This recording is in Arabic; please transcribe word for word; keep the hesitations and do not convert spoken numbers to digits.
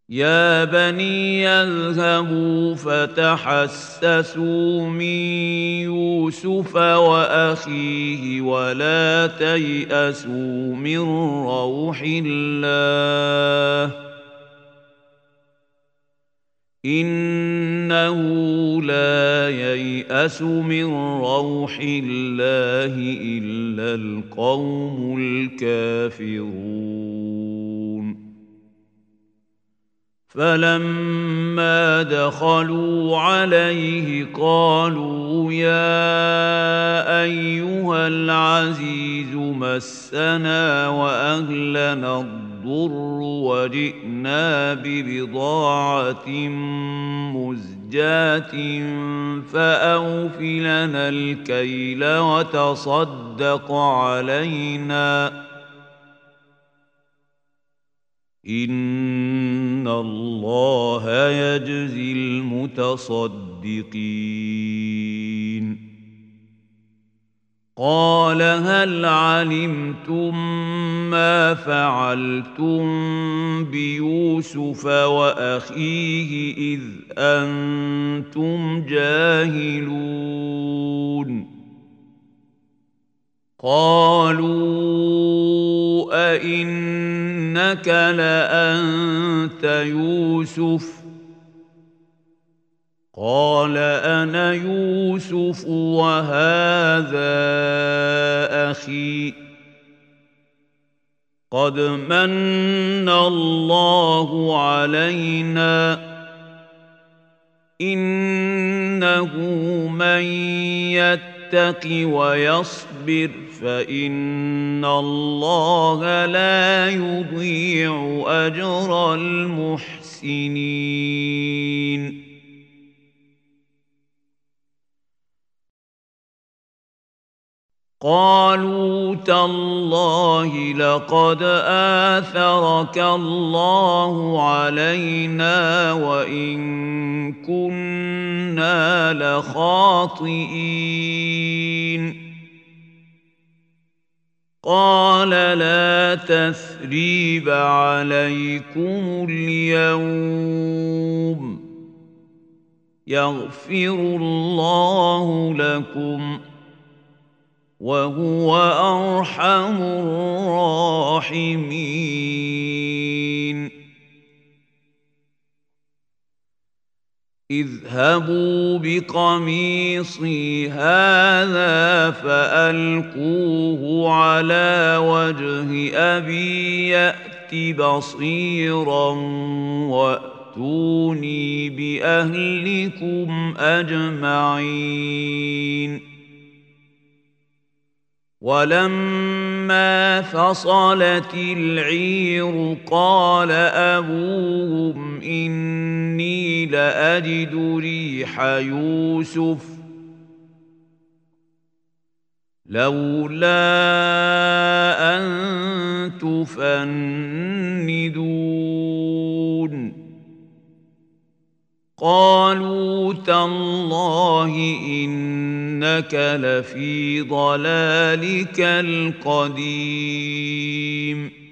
يا بني اذهبوا فتحسسوا من يوسف وأخيه ولا تيأسوا من روح الله إنه لا ييأس من روح الله إلا القوم الكافرون فلما دخلوا عليه قالوا يا أيها العزيز مسنا وأهلنا الضر وجئنا ببضاعة مزجاة فأوف لنا الكيل وتصدق علينا إن الله يجزي المتصدقين قال هل علمتم ما فعلتم بيوسف وأخيه إذ أنتم جاهلون قالوا أئنك لأنت يوسف قال أنا يوسف وهذا أخي قد من الله علينا إنه من يتق ويصبر فإن الله لا يضيع أجر المحسنين قالوا تالله لقد آثرك الله علينا وإن كنا لخاطئين قال لا تثريب عليكم اليوم يغفر الله لكم وهو أرحم الراحمين اذهبوا بقميصي هذا فألقوه على وجه أبي يأت بصيرا وأتوني بأهلكم أجمعين ولما فصلت العير قال أبوهم إني لأجد ريح يوسف لولا أن تفندون قالوا تالله إنك لفي ضلالك القديم